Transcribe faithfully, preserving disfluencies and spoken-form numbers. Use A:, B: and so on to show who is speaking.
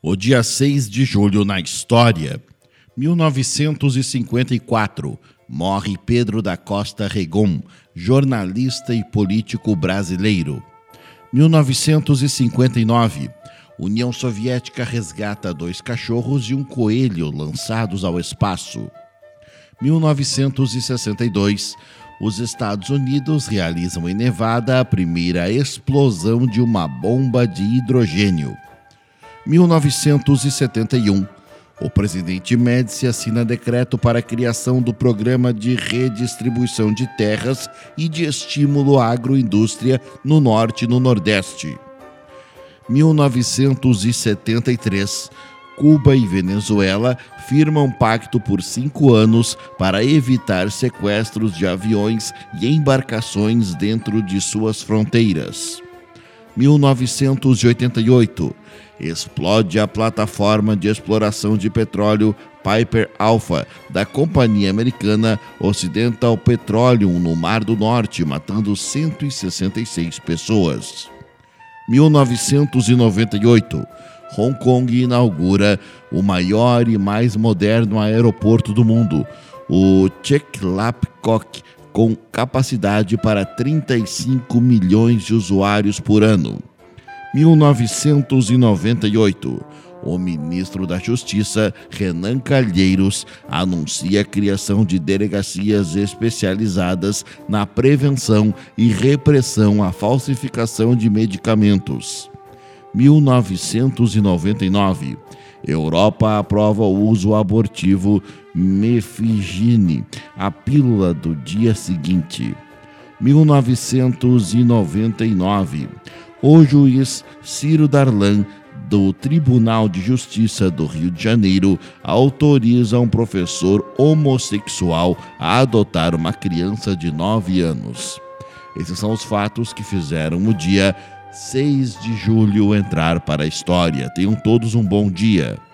A: O dia seis de julho na história. mil novecentos e cinquenta e quatro. Morre Pedro da Costa Regon, jornalista e político brasileiro. mil novecentos e cinquenta e nove. União Soviética resgata dois cachorros e um coelho lançados ao espaço. mil novecentos e sessenta e dois. Os Estados Unidos realizam em Nevada a primeira explosão de uma bomba de hidrogênio. mil novecentos e setenta e um. O presidente Médici assina decreto para a criação do Programa de Redistribuição de Terras e de Estímulo à Agroindústria no Norte e no Nordeste. mil novecentos e setenta e três. Cuba e Venezuela firmam pacto por cinco anos para evitar sequestros de aviões e embarcações dentro de suas fronteiras. mil novecentos e oitenta e oito. Explode a plataforma de exploração de petróleo Piper Alpha da companhia americana Occidental Petroleum no Mar do Norte, matando cento e sessenta e seis pessoas. mil novecentos e noventa e oito. Hong Kong inaugura o maior e mais moderno aeroporto do mundo, o Chek Lap Kok, com capacidade para trinta e cinco milhões de usuários por ano. mil novecentos e noventa e oito. O ministro da Justiça, Renan Calheiros, anuncia a criação de delegacias especializadas na prevenção e repressão à falsificação de medicamentos. mil novecentos e noventa e nove. Europa aprova o uso abortivo Mefigine, a pílula do dia seguinte. mil novecentos e noventa e nove. O juiz Ciro Darlan, do Tribunal de Justiça do Rio de Janeiro, autoriza um professor homossexual a adotar uma criança de nove anos. Esses são os fatos que fizeram o dia seis de julho entrar para a história. Tenham todos um bom dia.